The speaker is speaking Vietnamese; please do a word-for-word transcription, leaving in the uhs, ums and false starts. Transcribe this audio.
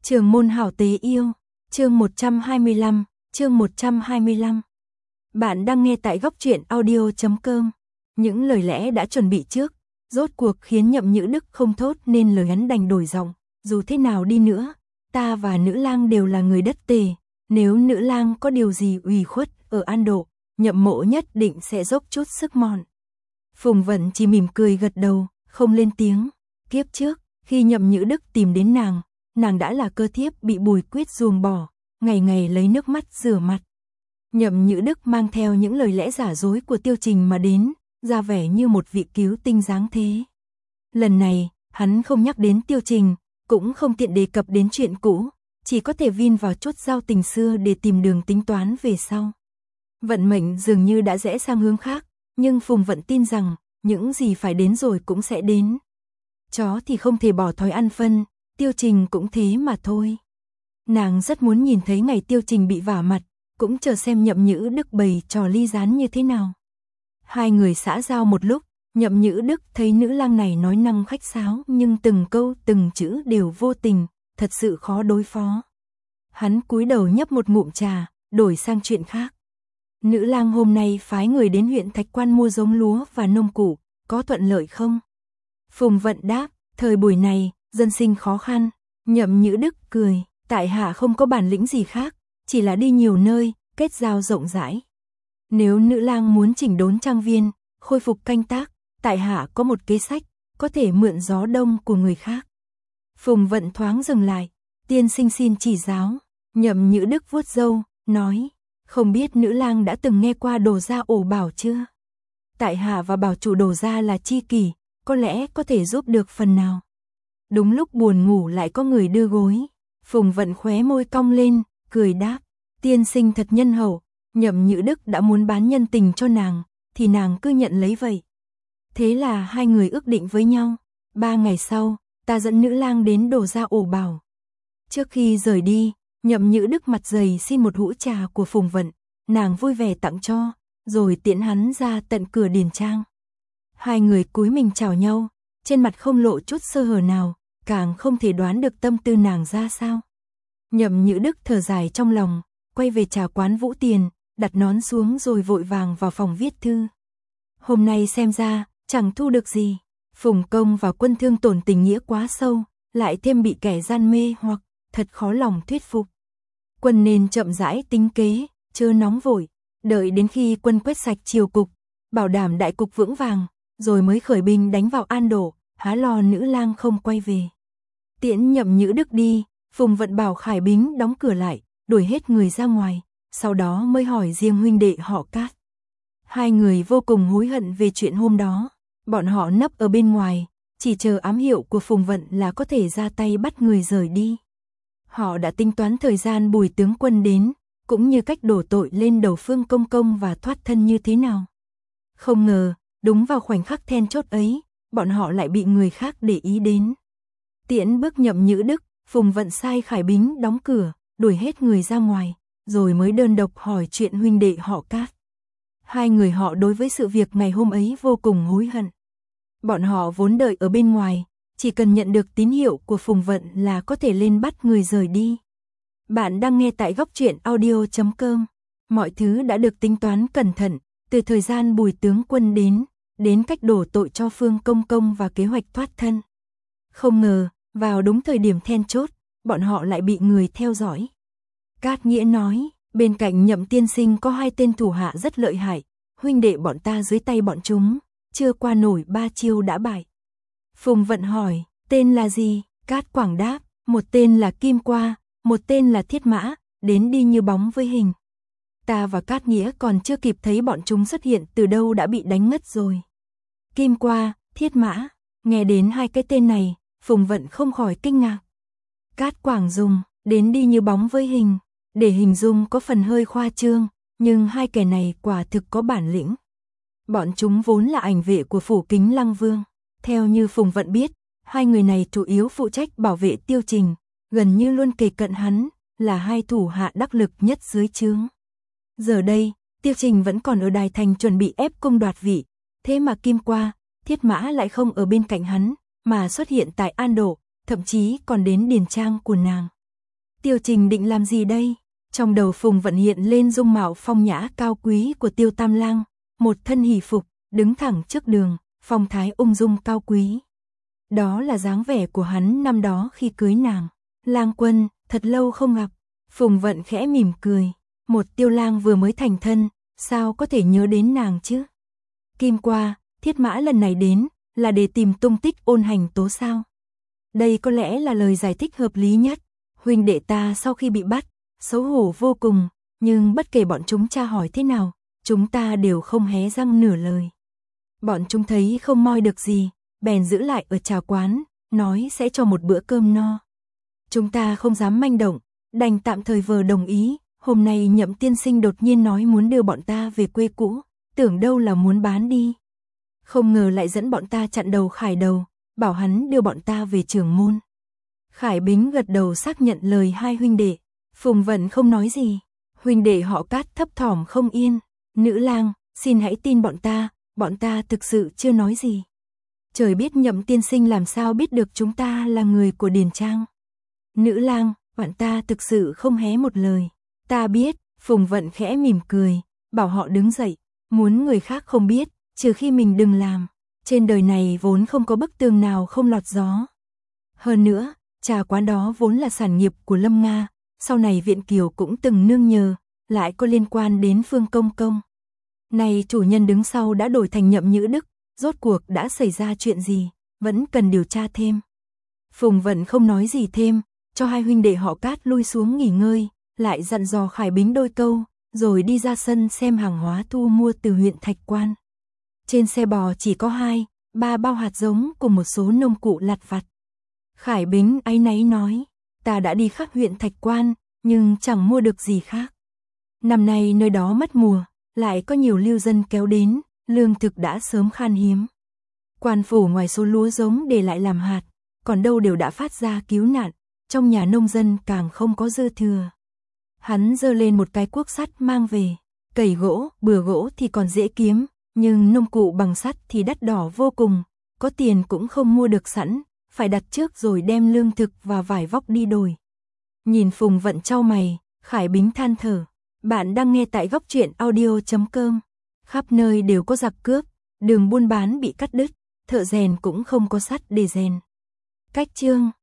Trường môn hảo tế yêu, chương một trăm hai mươi lăm, chương một trăm hai mươi lăm. Bạn đang nghe tại góc truyện audio chấm com. Những lời lẽ đã chuẩn bị trước, rốt cuộc khiến Nhậm Nhữ Đức không thốt nên lời hắn đành đổi giọng, dù thế nào đi nữa, ta và nữ lang đều là người đất Tề, nếu nữ lang có điều gì ủy khuất ở An Độ, Nhậm mộ nhất định sẽ dốc chút sức mọn. Phùng Vận chỉ mỉm cười gật đầu, không lên tiếng. Kiếp trước, khi Nhậm Nhữ Đức tìm đến nàng, nàng đã là cơ thiếp bị Bùi Quyết ruồng bỏ, ngày ngày lấy nước mắt rửa mặt. Nhậm Nhữ Đức mang theo những lời lẽ giả dối của Tiêu Trình mà đến, ra vẻ như một vị cứu tinh dáng thế. Lần này, hắn không nhắc đến Tiêu Trình, cũng không tiện đề cập đến chuyện cũ, chỉ có thể vin vào chút giao tình xưa để tìm đường tính toán về sau. Vận mệnh dường như đã rẽ sang hướng khác, nhưng Phùng Vận tin rằng, những gì phải đến rồi cũng sẽ đến. Chó thì không thể bỏ thói ăn phân, Tiêu Trình cũng thế mà thôi. Nàng rất muốn nhìn thấy ngày Tiêu Trình bị vả mặt, cũng chờ xem Nhậm Nhữ Đức bày trò ly gián như thế nào. Hai người xã giao một lúc, Nhậm Nhữ Đức thấy nữ lang này nói năng khách sáo nhưng từng câu từng chữ đều vô tình, thật sự khó đối phó. Hắn cúi đầu nhấp một ngụm trà, đổi sang chuyện khác. Nữ lang hôm nay phái người đến huyện Thạch Quan mua giống lúa và nông cụ, có thuận lợi không? Phùng Vận đáp, thời buổi này, dân sinh khó khăn. Nhậm Nhữ Đức cười, tại hạ không có bản lĩnh gì khác, chỉ là đi nhiều nơi, kết giao rộng rãi. Nếu nữ lang muốn chỉnh đốn trang viên, khôi phục canh tác, tại hạ có một kế sách, có thể mượn gió đông của người khác. Phùng Vận thoáng dừng lại, tiên sinh xin chỉ giáo. Nhậm Nhữ Đức vuốt râu, nói, không biết nữ lang đã từng nghe qua Đồ Gia ổ bảo chưa? Tại hạ và bảo chủ Đồ Gia là tri kỷ, có lẽ có thể giúp được phần nào. Đúng lúc buồn ngủ lại có người đưa gối. Phùng Vận khóe môi cong lên, cười đáp, tiên sinh thật nhân hậu. Nhậm Nhữ Đức đã muốn bán nhân tình cho nàng, thì nàng cứ nhận lấy vậy. Thế là hai người ước định với nhau. Ba ngày sau, ta dẫn nữ lang đến Đồ Gia ổ bảo. Trước khi rời đi, Nhậm Nhữ Đức mặt dày xin một hũ trà của Phùng Vận, nàng vui vẻ tặng cho, rồi tiễn hắn ra tận cửa điền trang. Hai người cúi mình chào nhau, trên mặt không lộ chút sơ hở nào, càng không thể đoán được tâm tư nàng ra sao. Nhậm Nhữ Đức thở dài trong lòng, quay về trà quán Vũ Tiền, đặt nón xuống rồi vội vàng vào phòng viết thư. Hôm nay xem ra, chẳng thu được gì. Phùng Công và Quân Thương tổn tình nghĩa quá sâu, lại thêm bị kẻ gian mê hoặc, thật khó lòng thuyết phục. Quân nên chậm rãi tính kế, chớ nóng vội, đợi đến khi quân quét sạch triều cục, bảo đảm đại cục vững vàng, rồi mới khởi binh đánh vào An Độ, há lo nữ lang không quay về. Tiễn Nhậm Nhữ Đức đi, Phùng Vận bảo Khải Bính đóng cửa lại, đuổi hết người ra ngoài, sau đó mới hỏi riêng huynh đệ họ Cát. Hai người vô cùng hối hận về chuyện hôm đó, bọn họ nấp ở bên ngoài, chỉ chờ ám hiệu của Phùng Vận là có thể ra tay bắt người rời đi. Họ đã tính toán thời gian Bùi tướng quân đến, cũng như cách đổ tội lên đầu Phương Công Công và thoát thân như thế nào. Không ngờ, đúng vào khoảnh khắc then chốt ấy, bọn họ lại bị người khác để ý đến. Tiễn bước Nhậm Nhữ Đức, Phùng Vận sai Khải Bính đóng cửa, đuổi hết người ra ngoài, rồi mới đơn độc hỏi chuyện huynh đệ họ Cát. Hai người họ đối với sự việc ngày hôm ấy vô cùng hối hận. Bọn họ vốn đợi ở bên ngoài, chỉ cần nhận được tín hiệu của Phùng Vận là có thể lên bắt người rời đi. Bạn đang nghe tại góc truyện audio chấm com. Mọi thứ đã được tính toán cẩn thận, từ thời gian Bùi tướng quân đến, đến cách đổ tội cho Phương Công Công và kế hoạch thoát thân. Không ngờ, vào đúng thời điểm then chốt, bọn họ lại bị người theo dõi. Cát Nghĩa nói, bên cạnh Nhậm tiên sinh có hai tên thủ hạ rất lợi hại, huynh đệ bọn ta dưới tay bọn chúng, chưa qua nổi ba chiêu đã bại. Phùng Vận hỏi, tên là gì? Cát Quảng đáp, một tên là Kim Qua, một tên là Thiết Mã, đến đi như bóng với hình. Ta và Cát Nghĩa còn chưa kịp thấy bọn chúng xuất hiện từ đâu đã bị đánh ngất rồi. Kim Qua, Thiết Mã, nghe đến hai cái tên này, Phùng Vận không khỏi kinh ngạc. Cát Quảng dùng, đến đi như bóng với hình, để hình dung có phần hơi khoa trương, nhưng hai kẻ này quả thực có bản lĩnh. Bọn chúng vốn là ảnh vệ của phủ Kính Lăng Vương. Theo như Phùng Vận biết, hai người này chủ yếu phụ trách bảo vệ Tiêu Trình, gần như luôn kề cận hắn, là hai thủ hạ đắc lực nhất dưới trướng. Giờ đây, Tiêu Trình vẫn còn ở Đài Thành chuẩn bị ép cung đoạt vị, thế mà Kim Qua, Thiết Mã lại không ở bên cạnh hắn, mà xuất hiện tại An Độ, thậm chí còn đến điền trang của nàng. Tiêu Trình định làm gì đây? Trong đầu Phùng Vận hiện lên dung mạo phong nhã cao quý của Tiêu Tam Lang, một thân hỷ phục, đứng thẳng trước đường, phong thái ung dung cao quý. Đó là dáng vẻ của hắn năm đó khi cưới nàng. Lang quân, thật lâu không gặp. Phùng Vận khẽ mỉm cười. Một Tiêu Lang vừa mới thành thân, sao có thể nhớ đến nàng chứ? Kim Qua, Thiết Mã lần này đến, là để tìm tung tích Ôn Hành Tố sao? Đây có lẽ là lời giải thích hợp lý nhất. Huynh đệ ta sau khi bị bắt, xấu hổ vô cùng, nhưng bất kể bọn chúng tra hỏi thế nào, chúng ta đều không hé răng nửa lời. Bọn chúng thấy không moi được gì, bèn giữ lại ở trà quán, nói sẽ cho một bữa cơm no. Chúng ta không dám manh động, đành tạm thời vờ đồng ý. Hôm nay Nhậm tiên sinh đột nhiên nói muốn đưa bọn ta về quê cũ, tưởng đâu là muốn bán đi. Không ngờ lại dẫn bọn ta chặn đầu Khải Đầu, bảo hắn đưa bọn ta về Trường Môn. Khải Bính gật đầu xác nhận lời hai huynh đệ. Phùng Vận không nói gì. Huynh đệ họ Cát thấp thỏm không yên. Nữ lang, xin hãy tin bọn ta, bọn ta thực sự chưa nói gì. Trời biết Nhậm tiên sinh làm sao biết được chúng ta là người của Điền Trang. Nữ lang, bọn ta thực sự không hé một lời. Ta biết. Phùng Vận khẽ mỉm cười, bảo họ đứng dậy. Muốn người khác không biết, trừ khi mình đừng làm. Trên đời này vốn không có bức tường nào không lọt gió. Hơn nữa, trà quán đó vốn là sản nghiệp của Lâm Nga, sau này Viện Kiều cũng từng nương nhờ, lại có liên quan đến Phương Công Công. Này chủ nhân đứng sau đã đổi thành Nhậm Nhữ Đức, rốt cuộc đã xảy ra chuyện gì, vẫn cần điều tra thêm. Phùng Vận không nói gì thêm, cho hai huynh đệ họ Cát lui xuống nghỉ ngơi, lại dặn dò Khải Bính đôi câu, rồi đi ra sân xem hàng hóa thu mua từ huyện Thạch Quan. Trên xe bò chỉ có hai, ba bao hạt giống cùng một số nông cụ lặt vặt. Khải Bính áy náy nói, ta đã đi khắp huyện Thạch Quan, nhưng chẳng mua được gì khác. Năm nay nơi đó mất mùa, lại có nhiều lưu dân kéo đến, lương thực đã sớm khan hiếm. Quan phủ ngoài số lúa giống để lại làm hạt, còn đâu đều đã phát ra cứu nạn, trong nhà nông dân càng không có dư thừa. Hắn giơ lên một cái cuốc sắt mang về, cày gỗ, bừa gỗ thì còn dễ kiếm, nhưng nông cụ bằng sắt thì đắt đỏ vô cùng, có tiền cũng không mua được sẵn, phải đặt trước rồi đem lương thực và vải vóc đi đổi. Nhìn Phùng Vận chau mày, Khải Bính than thở. Bạn đang nghe tại góc truyện audio chấm com. Khắp nơi đều có giặc cướp, đường buôn bán bị cắt đứt, thợ rèn cũng không có sắt để rèn. Cách chương